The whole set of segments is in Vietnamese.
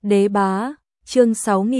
Đế bá, chương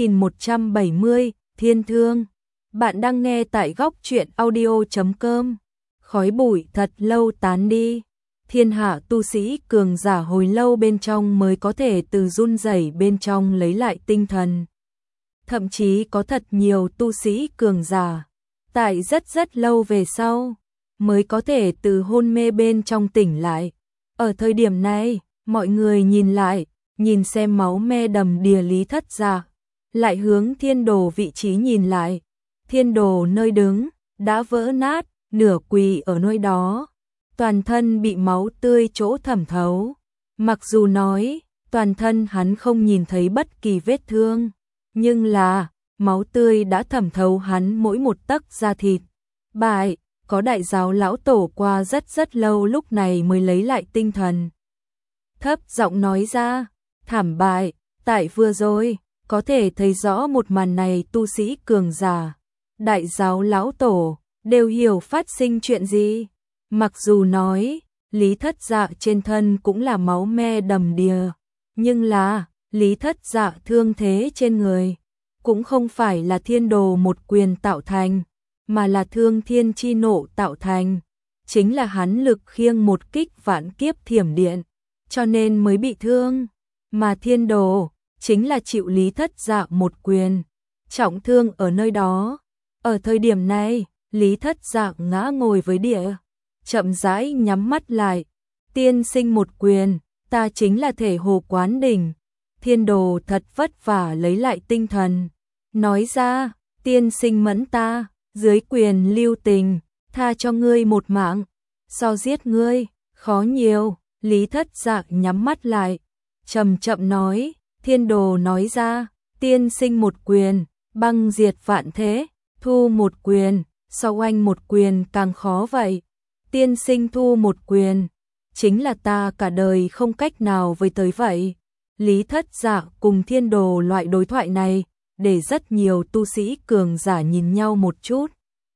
6170, Thiên Thương. Bạn đang nghe tại góc truyện audio.com. Khói bụi thật lâu tán đi. Thiên hạ tu sĩ cường giả hồi lâu bên trong mới có thể từ run rẩy bên trong lấy lại tinh thần. Thậm chí có thật nhiều tu sĩ cường giả, tại rất lâu về sau, mới có thể từ hôn mê bên trong tỉnh lại. Ở thời điểm này, mọi người nhìn lại, nhìn xem máu me đầm đìa Lý Thất Dạ, lại hướng Thiên Đồ vị trí nhìn lại. Thiên Đồ nơi đứng, đã vỡ nát, nửa quỳ ở nơi đó, toàn thân bị máu tươi chỗ thẩm thấu. Mặc dù nói, toàn thân hắn không nhìn thấy bất kỳ vết thương, nhưng là, máu tươi đã thẩm thấu hắn mỗi một tấc da thịt. Bại, có đại giáo lão tổ qua rất lâu lúc này mới lấy lại tinh thần. Thấp giọng nói ra, thảm bại, tại vừa rồi, có thể thấy rõ một màn này tu sĩ cường giả, đại giáo lão tổ, đều hiểu phát sinh chuyện gì. Mặc dù nói, Lý Thất Dạ trên thân cũng là máu me đầm đìa, nhưng là, Lý Thất Dạ thương thế trên người, cũng không phải là Thiên Đồ một quyền tạo thành, mà là thương thiên chi nộ tạo thành. Chính là hắn lực khiêng một kích vạn kiếp thiểm điện, cho nên mới bị thương. Mà Thiên Đồ, chính là chịu Lý Thất Dạ một quyền, trọng thương ở nơi đó. Ở thời điểm này, Lý Thất Dạ ngã ngồi với địa, chậm rãi nhắm mắt lại. Tiên sinh một quyền, ta chính là thể hồ quán đỉnh. Thiên Đồ thật vất vả lấy lại tinh thần, nói ra, tiên sinh mẫn ta, dưới quyền lưu tình, tha cho ngươi một mạng, so giết ngươi, khó nhiều. Lý Thất Dạ nhắm mắt lại, chậm nói. Thiên Đồ nói ra, tiên sinh một quyền, băng diệt vạn thế, thu một quyền, so oanh một quyền càng khó vậy. Tiên sinh thu một quyền, chính là ta cả đời không cách nào với tới vậy. Lý Thất Dạ cùng Thiên Đồ loại đối thoại này, để rất nhiều tu sĩ cường giả nhìn nhau một chút.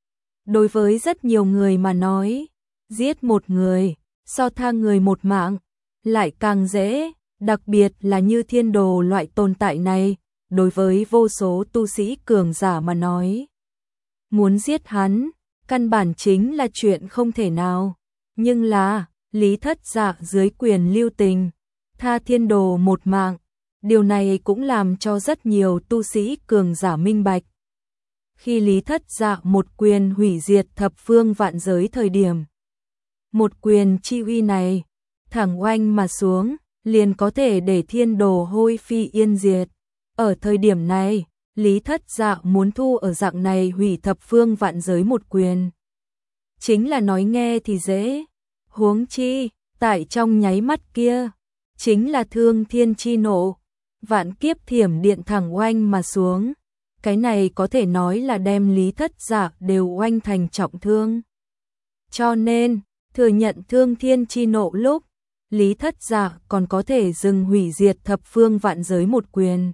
Đối với rất nhiều người mà nói, giết một người, so tha người một mạng, lại càng dễ, đặc biệt là như Thiên Đồ loại tồn tại này, đối với vô số tu sĩ cường giả mà nói. Muốn giết hắn, căn bản chính là chuyện không thể nào, nhưng là, Lý Thất Dạ dưới quyền lưu tình, tha Thiên Đồ một mạng, điều này cũng làm cho rất nhiều tu sĩ cường giả minh bạch. Khi Lý Thất Dạ một quyền hủy diệt thập phương vạn giới thời điểm, một quyền chi uy này, thẳng oanh mà xuống, liền có thể để Thiên Đồ hôi phi yên diệt. Ở thời điểm này, Lý Thất Dạ muốn thu ở dạng này hủy thập phương vạn giới một quyền, chính là nói nghe thì dễ, huống chi, tại trong nháy mắt kia, chính là thương thiên chi nộ, vạn kiếp thiểm điện thẳng oanh mà xuống. Cái này có thể nói là đem Lý Thất Dạ đều oanh thành trọng thương. Cho nên, thừa nhận thương thiên chi nộ lúc, Lý Thất Dạ còn có thể dừng hủy diệt thập phương vạn giới một quyền.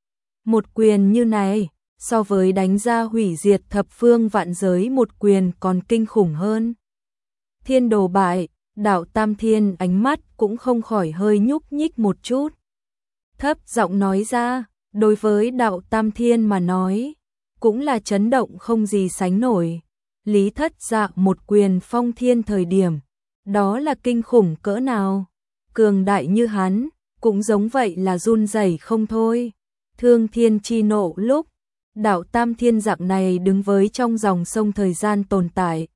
Một quyền như này, so với đánh ra hủy diệt thập phương vạn giới một quyền còn kinh khủng hơn. Thiên Đồ bại, Đạo Tam Thiên ánh mắt cũng không khỏi hơi nhúc nhích một chút. Thấp giọng nói ra, đối với Đạo Tam Thiên mà nói, cũng là chấn động không gì sánh nổi. Lý Thất Dạ một quyền phong thiên thời điểm, đó là kinh khủng cỡ nào. Cường đại như hắn, cũng giống vậy là run rẩy không thôi. Thương thiên chi nộ lúc, Đạo Tam Thiên dạng này đứng với trong dòng sông thời gian tồn tại.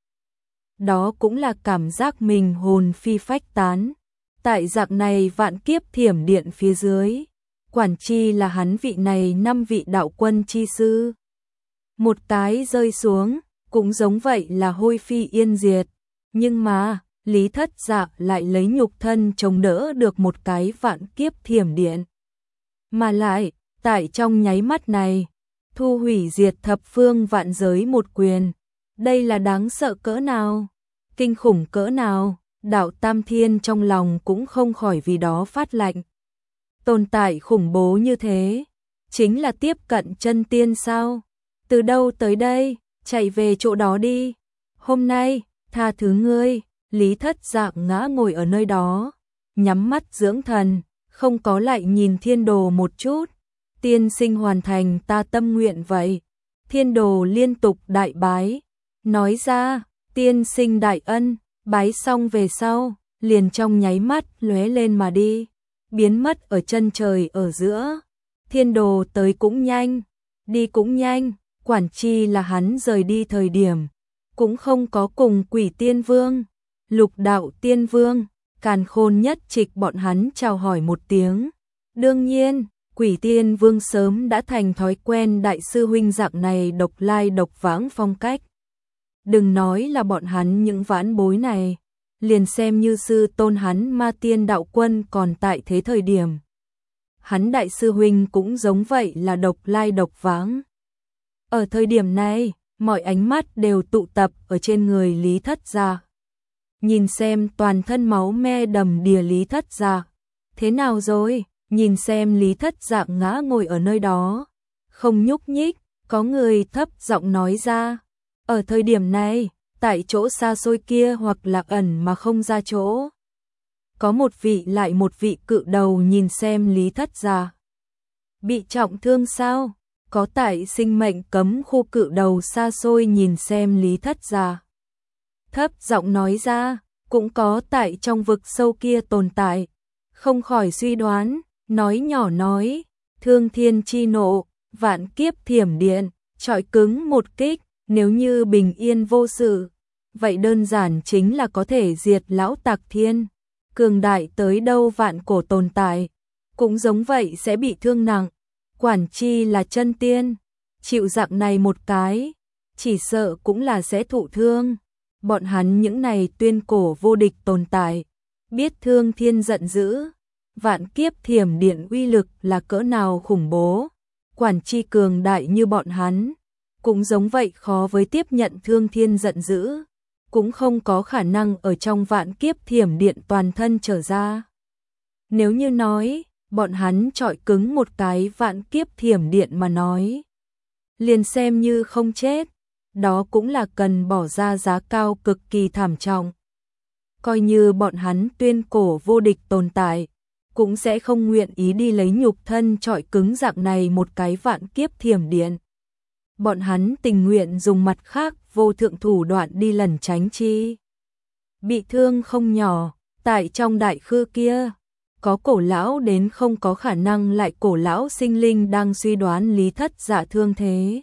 Đó cũng là cảm giác mình hồn phi phách tán. Tại dạng này vạn kiếp thiểm điện phía dưới, quản chi là hắn vị này 5 vị đạo quân chi sư. Một cái rơi xuống, cũng giống vậy là hôi phi yên diệt. Nhưng mà, Lý Thất Dạ lại lấy nhục thân chống đỡ được một cái vạn kiếp thiểm điện. Mà lại, tại trong nháy mắt này, thu hủy diệt thập phương vạn giới một quyền. Đây là đáng sợ cỡ nào, kinh khủng cỡ nào, Đạo Tam Thiên trong lòng cũng không khỏi vì đó phát lạnh. Tồn tại khủng bố như thế, chính là tiếp cận chân tiên sao? Từ đâu tới đây, chạy về chỗ đó đi. Hôm nay, tha thứ ngươi. Lý Thất Dạ ngã ngồi ở nơi đó, nhắm mắt dưỡng thần, không có lại nhìn Thiên Đồ một chút. Tiên sinh hoàn thành ta tâm nguyện vậy. Thiên Đồ liên tục đại bái, nói ra, tiên sinh đại ân, bái xong về sau, liền trong nháy mắt lóe lên mà đi, biến mất ở chân trời ở giữa. Thiên Đồ tới cũng nhanh, đi cũng nhanh, quản chi là hắn rời đi thời điểm, cũng không có cùng Quỷ Tiên Vương, Lục Đạo Tiên Vương, Càn Khôn Nhất Trịch bọn hắn chào hỏi một tiếng. Đương nhiên, Quỷ Tiên Vương sớm đã thành thói quen đại sư huynh dạng này độc lai độc vãng phong cách. Đừng nói là bọn hắn những vãn bối này, liền xem như sư tôn hắn Ma Tiên Đạo Quân còn tại thế thời điểm. Hắn đại sư huynh cũng giống vậy là độc lai độc vãng. Ở thời điểm này, mọi ánh mắt đều tụ tập ở trên người Lý Thất Gia. Nhìn xem toàn thân máu me đầm đìa Lý Thất Gia. Thế nào rồi? Nhìn xem Lý Thất Dạ ngã ngồi ở nơi đó, không nhúc nhích, có người thấp giọng nói ra. Ở thời điểm này, tại chỗ xa xôi kia hoặc là ẩn mà không ra chỗ. Có một vị lại một vị cự đầu nhìn xem Lý Thất Dạ. Bị trọng thương sao? Có tại sinh mệnh cấm khu cự đầu xa xôi nhìn xem Lý Thất Dạ. Thấp giọng nói ra, cũng có tại trong vực sâu kia tồn tại. Không khỏi suy đoán, nói nhỏ nói, thương thiên chi nộ, vạn kiếp thiểm điện, trọi cứng một kích, nếu như bình yên vô sự, vậy đơn giản chính là có thể diệt lão tặc thiên, cường đại tới đâu vạn cổ tồn tại, cũng giống vậy sẽ bị thương nặng, quản chi là chân tiên, chịu dạng này một cái, chỉ sợ cũng là sẽ thụ thương. Bọn hắn những này tuyên cổ vô địch tồn tại, biết thương thiên giận dữ, vạn kiếp thiểm điện uy lực là cỡ nào khủng bố, quản chi cường đại như bọn hắn, cũng giống vậy khó với tiếp nhận thương thiên giận dữ, cũng không có khả năng ở trong vạn kiếp thiểm điện toàn thân trở ra. Nếu như nói, bọn hắn trọi cứng một cái vạn kiếp thiểm điện mà nói, liền xem như không chết, đó cũng là cần bỏ ra giá cao cực kỳ thảm trọng. Coi như bọn hắn tuyên cổ vô địch tồn tại, cũng sẽ không nguyện ý đi lấy nhục thân trọi cứng dạng này một cái vạn kiếp thiểm điện. Bọn hắn tình nguyện dùng mặt khác vô thượng thủ đoạn đi lẩn tránh chi. Bị thương không nhỏ, tại trong đại khư kia, có cổ lão đến không có khả năng lại cổ lão sinh linh đang suy đoán Lý Thất Dạ thương thế.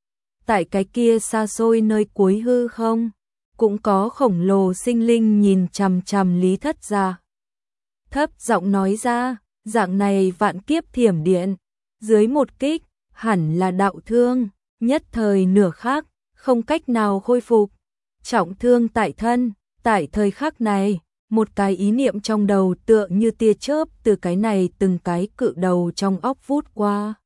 Tại cái kia xa xôi nơi cuối hư không, cũng có khổng lồ sinh linh nhìn chằm chằm Lý Thất Dạ. Thấp giọng nói ra, dạng này vạn kiếp thiểm điện, dưới một kích, hẳn là đạo thương, nhất thời nửa khắc, không cách nào khôi phục. Trọng thương tại thân, tại thời khắc này, một cái ý niệm trong đầu tựa như tia chớp từ cái này từng cái cự đầu trong óc vút qua.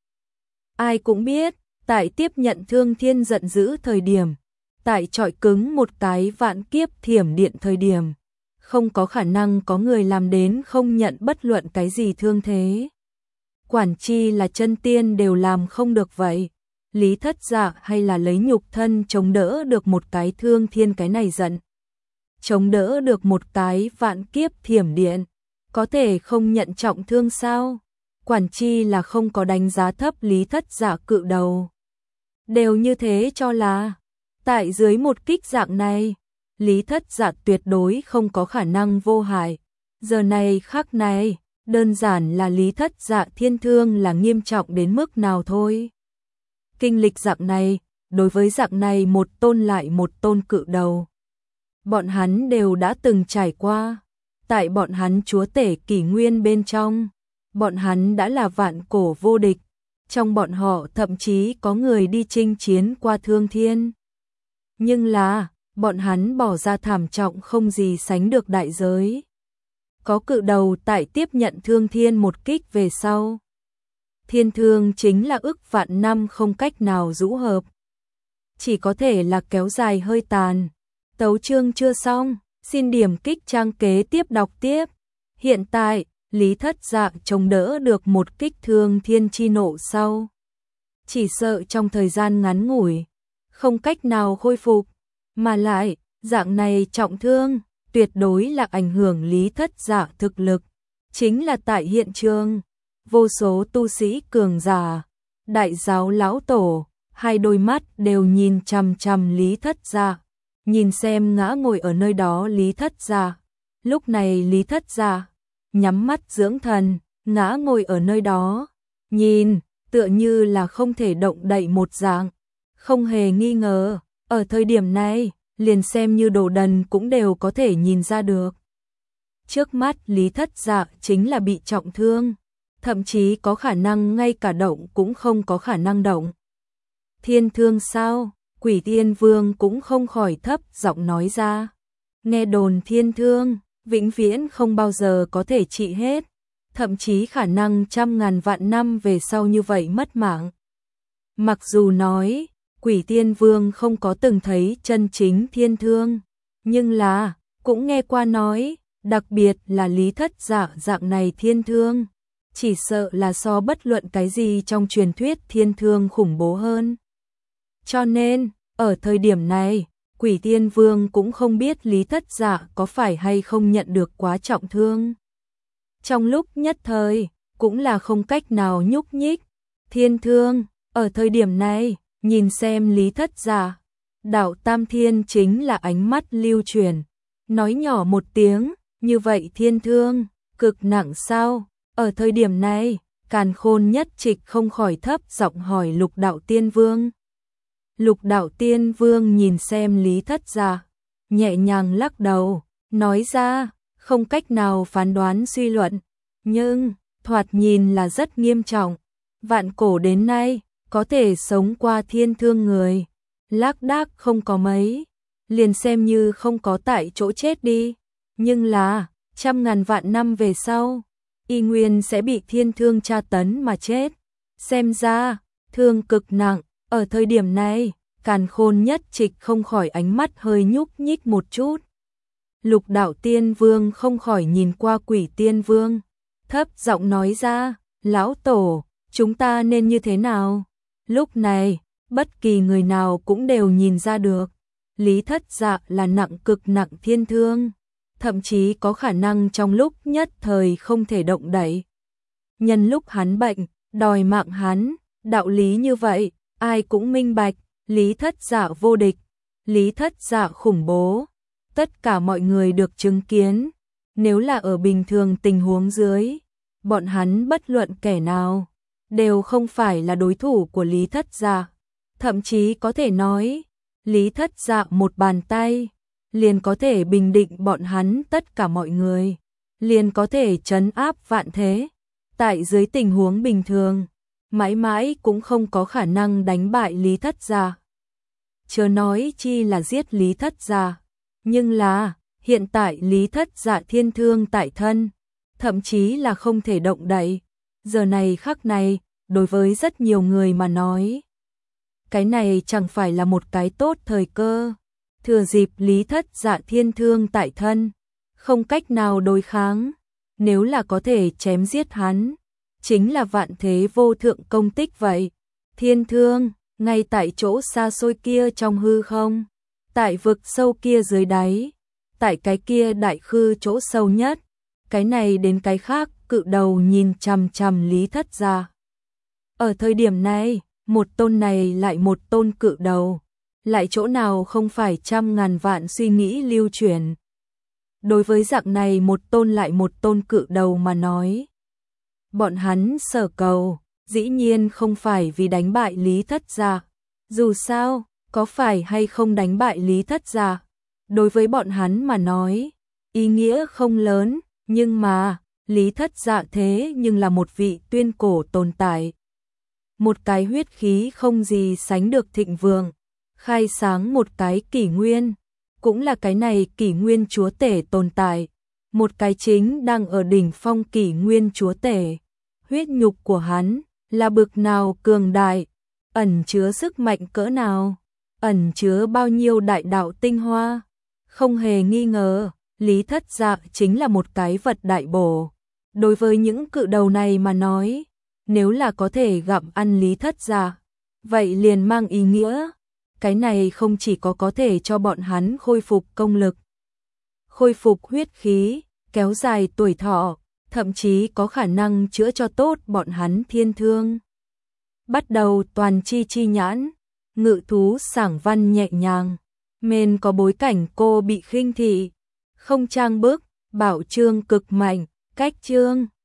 Ai cũng biết, tại tiếp nhận thương thiên giận dữ thời điểm, tại trọi cứng một cái vạn kiếp thiểm điện thời điểm, không có khả năng có người làm đến không nhận bất luận cái gì thương thế. Quản chi là chân tiên đều làm không được vậy. Lý Thất Dạ hay là lấy nhục thân chống đỡ được một cái thương thiên cái này giận. Chống đỡ được một cái vạn kiếp thiểm điện. Có thể không nhận trọng thương sao? Quản chi là không có đánh giá thấp Lý Thất Dạ cự đầu. Đều như thế cho là, tại dưới một kích dạng này, Lý Thất Dạ tuyệt đối không có khả năng vô hại. Giờ này khắc này, đơn giản là Lý Thất Dạ thiên thương là nghiêm trọng đến mức nào thôi. Kinh lịch dạng này, đối với dạng này một tôn lại một tôn cự đầu. Bọn hắn đều đã từng trải qua, tại bọn hắn chúa tể kỷ nguyên bên trong, bọn hắn đã là vạn cổ vô địch, trong bọn họ thậm chí có người đi chinh chiến qua thương thiên. Nhưng là, bọn hắn bỏ ra thảm trọng không gì sánh được đại giới. Có cự đầu tại tiếp nhận thương thiên một kích về sau. Thiên thương chính là ức vạn năm không cách nào rũ hợp. Chỉ có thể là kéo dài hơi tàn. Tấu chương chưa xong, xin điểm kích trang kế tiếp đọc tiếp. Hiện tại, Lý Thất Dạ chống đỡ được một kích thương thiên chi nộ sau. Chỉ sợ trong thời gian ngắn ngủi, không cách nào khôi phục. Mà lại, dạng này trọng thương, tuyệt đối là ảnh hưởng Lý Thất Dạ thực lực. chính là tại hiện trường, vô số tu sĩ cường giả, đại giáo lão tổ, hai đôi mắt đều nhìn chằm chằm Lý Thất Dạ, nhìn xem ngã ngồi ở nơi đó Lý Thất Dạ. Lúc này Lý Thất Dạ nhắm mắt dưỡng thần, ngã ngồi ở nơi đó, nhìn tựa như là không thể động đậy một dạng, không hề nghi ngờ, ở thời điểm này, liền xem như đồ đần cũng đều có thể nhìn ra được. Trước mắt Lý Thất Dạ chính là bị trọng thương, thậm chí có khả năng ngay cả động cũng không có khả năng động. Thiên thương sao? Quỷ Tiên Vương cũng không khỏi thấp giọng nói ra. Nghe đồn thiên thương, vĩnh viễn không bao giờ có thể trị hết, thậm chí khả năng trăm ngàn vạn năm về sau như vậy mất mạng. Mặc dù nói, Quỷ Tiên Vương không có từng thấy chân chính thiên thương, nhưng là, cũng nghe qua nói, đặc biệt là Lý Thất Dạ dạng này thiên thương, chỉ sợ là so bất luận cái gì trong truyền thuyết thiên thương khủng bố hơn. Cho nên, ở thời điểm này, Quỷ Tiên Vương cũng không biết Lý Thất Dạ có phải hay không nhận được quá trọng thương. Trong lúc nhất thời, cũng là không cách nào nhúc nhích. Thiên thương, ở thời điểm này, nhìn xem Lý Thất Dạ, Đạo Tam Thiên chính là ánh mắt lưu truyền, nói nhỏ một tiếng, như vậy thiên thương, cực nặng sao? Ở thời điểm này, Càn Khôn Nhất Trịch không khỏi thấp giọng hỏi Lục Đạo Tiên Vương. Lục Đạo Tiên Vương nhìn xem Lý Thất Dạ, nhẹ nhàng lắc đầu, nói ra, không cách nào phán đoán suy luận, nhưng, thoạt nhìn là rất nghiêm trọng. Vạn cổ đến nay, có thể sống qua thiên thương người, lác đác không có mấy, liền xem như không có tại chỗ chết đi. Nhưng là, trăm ngàn vạn năm về sau, y nguyên sẽ bị thiên thương tra tấn mà chết. Xem ra, thương cực nặng, ở thời điểm này, Càn Khôn Nhất Trịch không khỏi ánh mắt hơi nhúc nhích một chút. Lục Đạo Tiên Vương không khỏi nhìn qua Quỷ Tiên Vương, thấp giọng nói ra, lão tổ, chúng ta nên như thế nào? Lúc này, bất kỳ người nào cũng đều nhìn ra được, Lý Thất Dạ là nặng cực nặng thiên thương, thậm chí có khả năng trong lúc nhất thời không thể động đậy. Nhân lúc hắn bệnh, đòi mạng hắn, đạo lý như vậy, ai cũng minh bạch, Lý Thất Dạ vô địch, Lý Thất Dạ khủng bố, tất cả mọi người được chứng kiến, nếu là ở bình thường tình huống dưới, bọn hắn bất luận kẻ nào, đều không phải là đối thủ của Lý Thất Dạ, thậm chí có thể nói, Lý Thất Dạ một bàn tay, liền có thể bình định bọn hắn tất cả mọi người, liền có thể trấn áp vạn thế, tại dưới tình huống bình thường, mãi mãi cũng không có khả năng đánh bại Lý Thất Dạ. Chớ nói chi là giết Lý Thất Dạ, nhưng là, hiện tại Lý Thất Dạ thiên thương tại thân, thậm chí là không thể động đậy, giờ này khắc này, đối với rất nhiều người mà nói, cái này chẳng phải là một cái tốt thời cơ, thừa dịp Lý Thất Dạ thiên thương tại thân, không cách nào đối kháng, nếu là có thể chém giết hắn, chính là vạn thế vô thượng công tích vậy. Thiên thương, ngay tại chỗ xa xôi kia trong hư không, tại vực sâu kia dưới đáy, tại cái kia đại khư chỗ sâu nhất, cái này đến cái khác, cự đầu nhìn chằm chằm Lý Thất Dạ. Ở thời điểm này, một tôn này lại một tôn cự đầu, lại chỗ nào không phải trăm ngàn vạn suy nghĩ lưu truyền. Đối với dạng này một tôn lại một tôn cự đầu mà nói, bọn hắn sở cầu, dĩ nhiên không phải vì đánh bại Lý Thất Dạ. Dù sao, có phải hay không đánh bại Lý Thất Dạ, đối với bọn hắn mà nói, ý nghĩa không lớn, nhưng mà, Lý Thất Dạ thế nhưng là một vị tuyên cổ tồn tại. Một cái huyết khí không gì sánh được thịnh vượng, khai sáng một cái kỷ nguyên, cũng là cái này kỷ nguyên chúa tể tồn tại. Một cái chính đang ở đỉnh phong kỷ nguyên chúa tể. Huyết nhục của hắn là bực nào cường đại, ẩn chứa sức mạnh cỡ nào, ẩn chứa bao nhiêu đại đạo tinh hoa. Không hề nghi ngờ, Lý Thất Dạ chính là một cái vật đại bổ. Đối với những cự đầu này mà nói, nếu là có thể gặm ăn Lý Thất Dạ, vậy liền mang ý nghĩa, cái này không chỉ có thể cho bọn hắn khôi phục công lực, khôi phục huyết khí, kéo dài tuổi thọ, thậm chí có khả năng chữa cho tốt bọn hắn thiên thương. Bắt đầu toàn chi chi nhãn, ngự thú sảng văn nhẹ nhàng, men có bối cảnh cô bị khinh thị, không trang bức, bảo trương cực mạnh, cách trương.